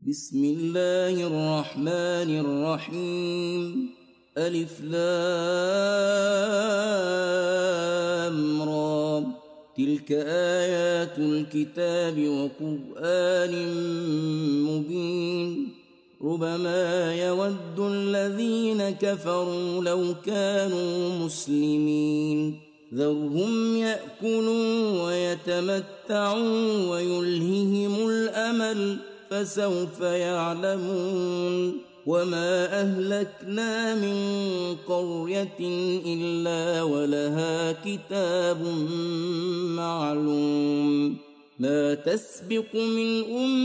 بسم الله الرحمن الرحيم. ألف لام را. تلك آيات الكتاب وقرآن مبين. ربما يود الذين كفروا لو كانوا مسلمين. ذرهم يأكلوا ويتمتعوا ويلههم الأمل فسوف يعلمون. وما أهلكنا من قرية إلا ولها كتاب معلوم. ما تسبق من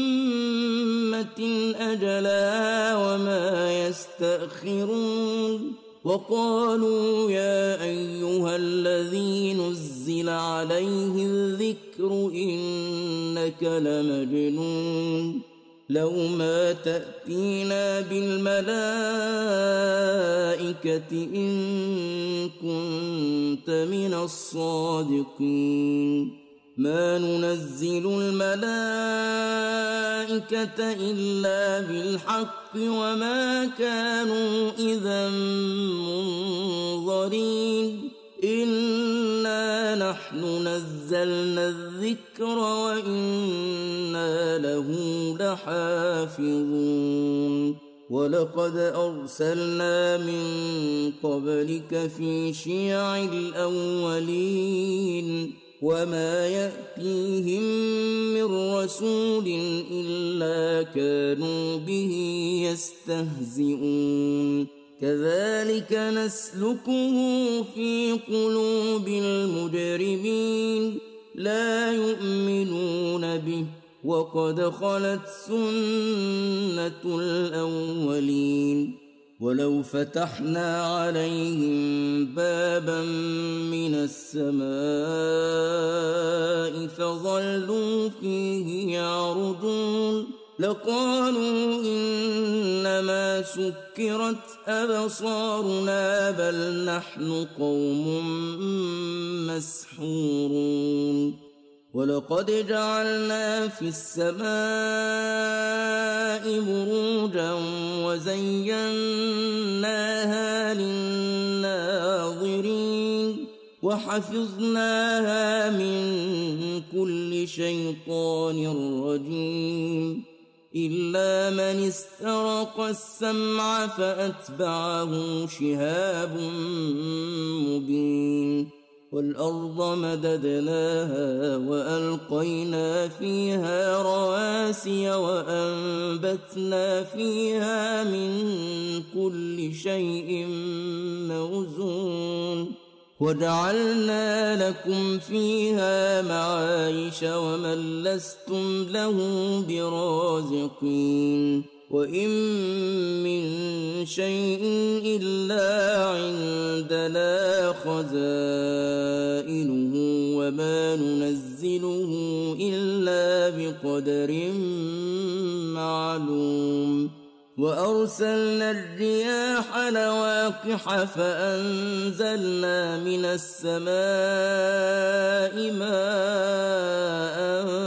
أمة أجلها وما يستأخرون. وقالوا يا أيها الذي نزل عليه الذكر إنك لمجنون. لو ما تأتينا بالملائكة إن كنت من الصادقين. ما ننزل الملائكة إلا بالحق وما كانوا إذا منظرين. إنا نحن نزلنا الذكر وإنا له لحافظون. ولقد أرسلنا من قبلك في شيع الأولين. وما يأتيهم من رسول إلا كانوا به يستهزئون. كذلك نسلكه في قلوب المجرمين. لا يؤمنون به وقد خلت سنة الأولين. ولو فتحنا عليهم بابا من السماء فظلوا فيه يعرجون لقالوا إنما سكرت أبصارنا بل نحن قوم مسحورون. ولقد جعلنا في السماء بروجا وزيناها للناظرين وحفظناها من كل شيطان رجيم إلا من استرق السمع فأتبعه شهاب مبين. والأرض مددناها وألقينا فيها رواسي وأنبتنا فيها من كل شيء موزون. وجعلنا لكم فيها معايش ومن لستم له برازقين. وإن من شيء إلا عندنا خزائنه وما ننزله إلا بقدر معلوم. وأرسلنا الرياح لواقح فأنزلنا من السماء ماء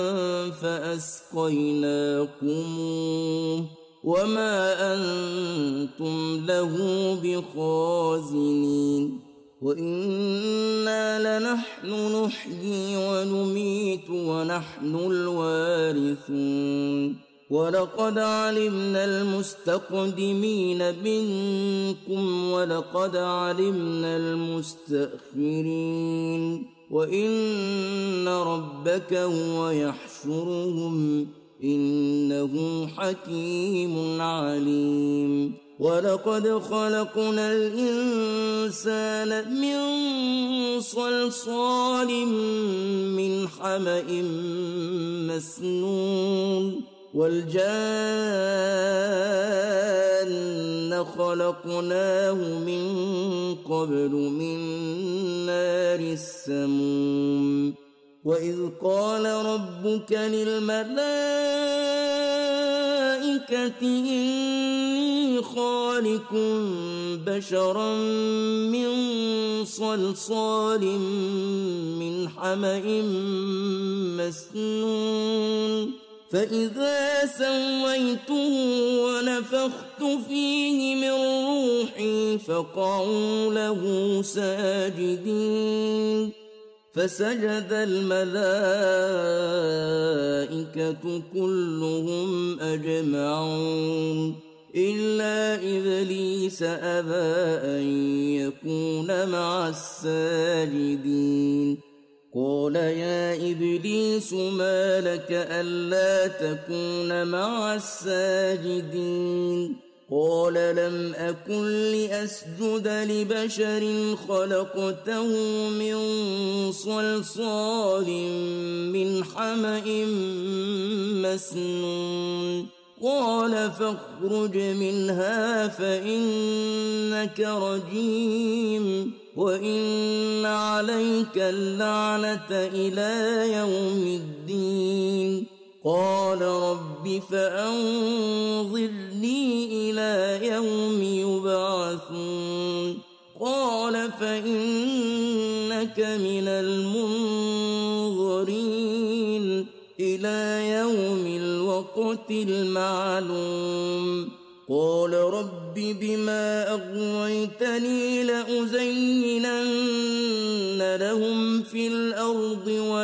فأسقيناكموه وما أنتم له بخازنين. وإنا لنحن نحيي ونميت ونحن الوارثون. ولقد علمنا المستقدمين منكم ولقد علمنا المستأخرين. وإن ربك هو يحشرهم إنه حكيم عليم. ولقد خلقنا الإنسان من صلصال من حمأ مسنون. والجان خلقناه من قبل من نار السموم. وإذ قال ربك للملائكة إني خالق بشرا من صلصال من حمأ مسنون فإذا سويته ونفخت فيه من روحي فقعوا له ساجدين فسجد الملائكة كلهم أجمعون إلا إبليس أبى أن يكون مع الساجدين قال يا إبليس ما لك ألا تكون مع الساجدين قال لم أكن لأسجد لبشر خلقته من صلصال من حمأ مسنون قال فاخرج منها فإنك رجيم وإن عليك اللعنة إلى يوم الدين قال رب فأنظرني إلى يوم يبعثون قال فإنك من المنظرين إلى يوم الوقت المعلوم قال رب بما أغويتني لأزينن لهم في الأرض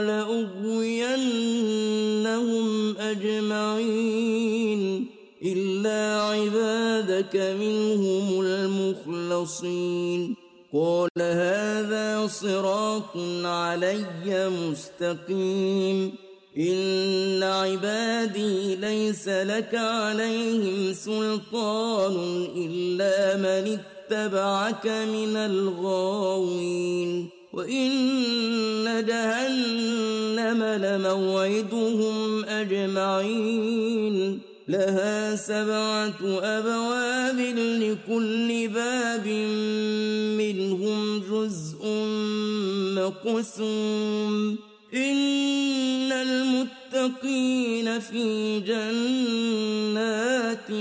ولأغوينهم أجمعين إلا عبادك منهم المخلصين قال هذا صراط علي مستقيم إن عبادي ليس لك عليهم سلطان إلا من اتبعك من الغاوين وإن جهنم لموعدهم أجمعين لها 7 أبواب لكل باب منهم جزء مقسوم إن المتقين في جنات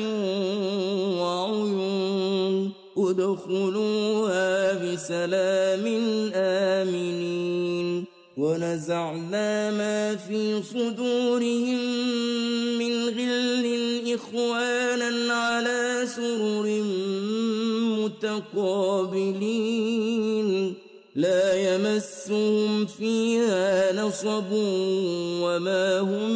وعيون ادخلوها بسلام آمنين ونزعنا ما في صدورهم من غل إخوانا على سرر متقابلين لا يمسهم فيها نصب وما هم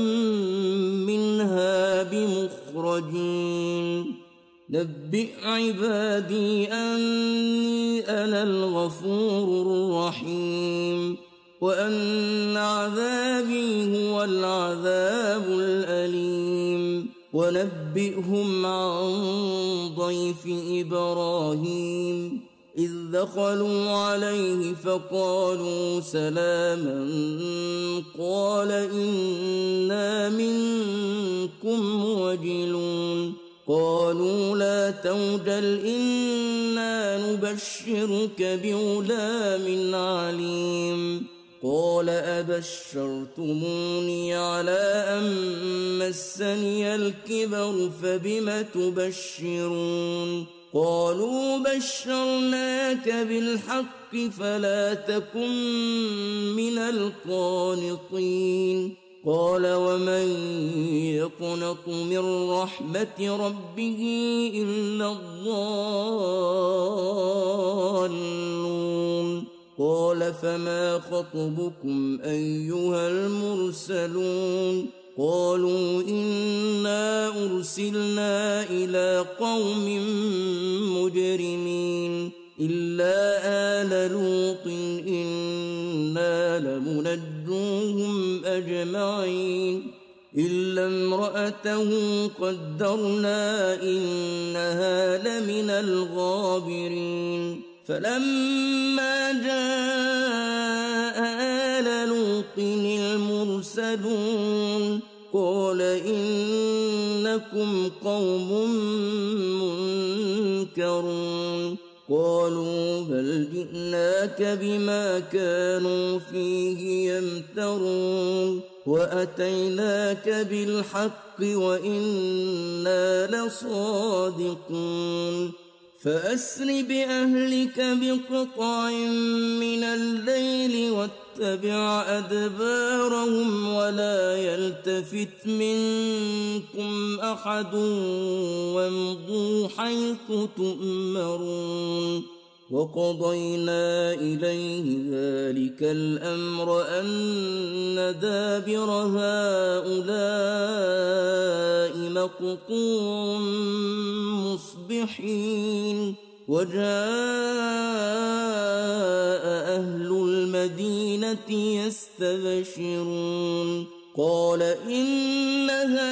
منها بمخرجين نبئ عبادي أني أنا الغفور الرحيم وأن عذابي هو العذاب الأليم ونبئهم عن ضيف إبراهيم إذ دخلوا عليه فقالوا سلاما قال إنا منكم وجلون قالوا لا توجل إنا نبشرك بغلام عليم قال أبشرتموني على أن مسني الكبر فبم تبشرون قالوا بشرناك بالحق فلا تكن من القانطين قال ومن يقنط من رحمة ربه إلا الضالون قال فما خطبكم أيها المرسلون قالوا إنا أرسلنا إلى قوم مجرمين إلا آل لوط إنا لمنجوهم أجمعين إلا امرأته قدرنا إنها لمن الغابرين فلما جاء آل لوط المرسلون قال إنكم قوم منكرون قالوا بل جئناك بما كانوا فيه يمترون وأتيناك بالحق وإنا لصادقون فأسر بأهلك بقطع من الليل يتبع أدبارهم ولا يلتفت منكم أحد وامضوا حيث تؤمرون وقضينا إليه ذلك الأمر أن دابر هؤلاء مقطوع مصبحين وجاء أهل المدينة يستبشرون قال إن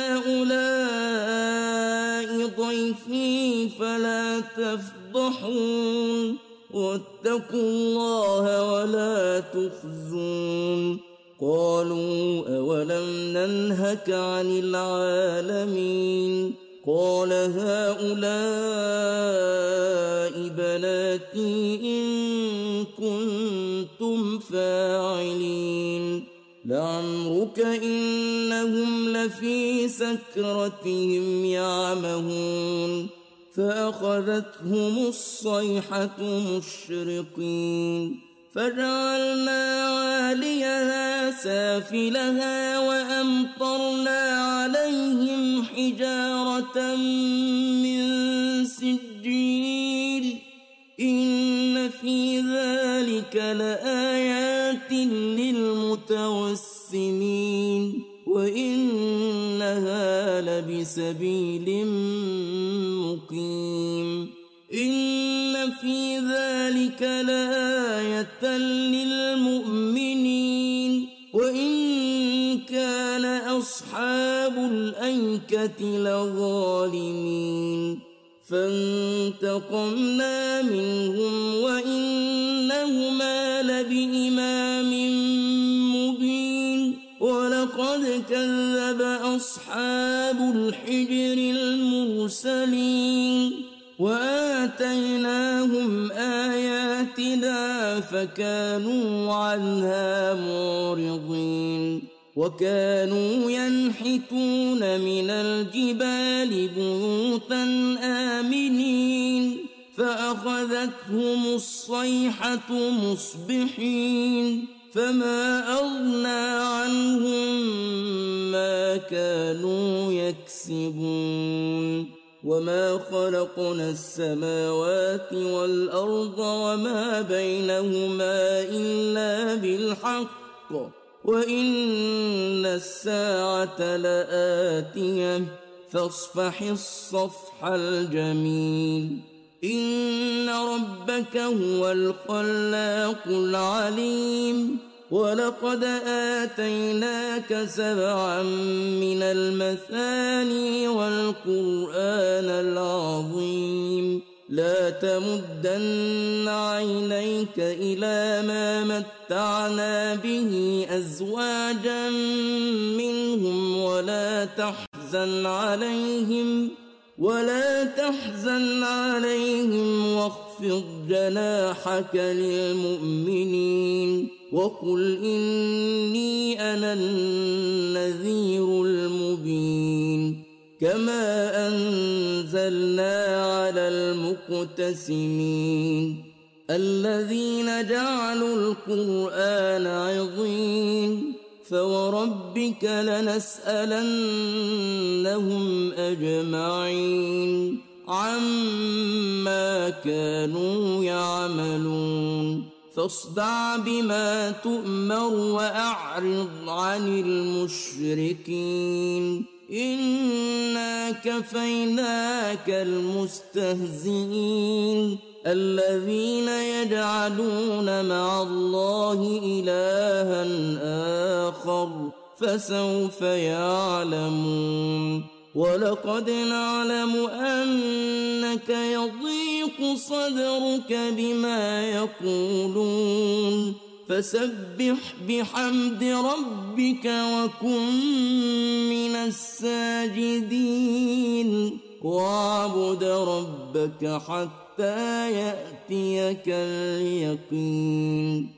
هؤلاء ضيفي فلا تفضحون واتقوا الله ولا تخزون قالوا أولم ننهك عن العالمين قال هؤلاء بناتي إن كنتم فاعلين لعمرك إنهم لفي سكرتهم يعمهون فأخذتهم الصيحة مشرقين فجعلنا عاليها سافلها وأمطرنا عليهم حجارة من سجيل إن في ذلك لآيات للمتوسمين وإنها لبسبيل مقيم إن في ذلك لآية للمؤمنين وإن كان أصحاب الأيكة لظالمين فانتقمنا منهم وإنهما لبإمام مبين ولقد كذب أصحاب الحجر المرسلين وآتيناهم آياتنا فكانوا عنها معرضين وكانوا ينحتون من الجبال بيوتا آمنين فأخذتهم الصيحة مصبحين فما أغنى عنهم ما كانوا يكسبون وما خلقنا السماوات والأرض وما بينهما إلا بالحق وإن الساعة لآتية فاصفح الصفح الجميل إن ربك هو الخلاق العليم ولقد آتيناك 7 من المثاني والقرآن العظيم لا تمدن عينيك إلى ما متعنا به أزواجا منهم ولا تحزن عليهم واخفض جناحك للمؤمنين وقل إني أنا النذير المبين كما أنزلنا على المقتسمين الذين جعلوا القرآن عظيم فوربك لنسألنهم أجمعين عما كانوا يعملون فاصدع بما تؤمر وأعرض عن المشركين إنا كفيناك المستهزئين الذين يجعلون مع الله إلها آخر فسوف يعلمون ولقد نعلم أنك يضيق صدرك بما يقولون فسبح بحمد ربك وكن من الساجدين واعبد ربك حتى يأتيك اليقين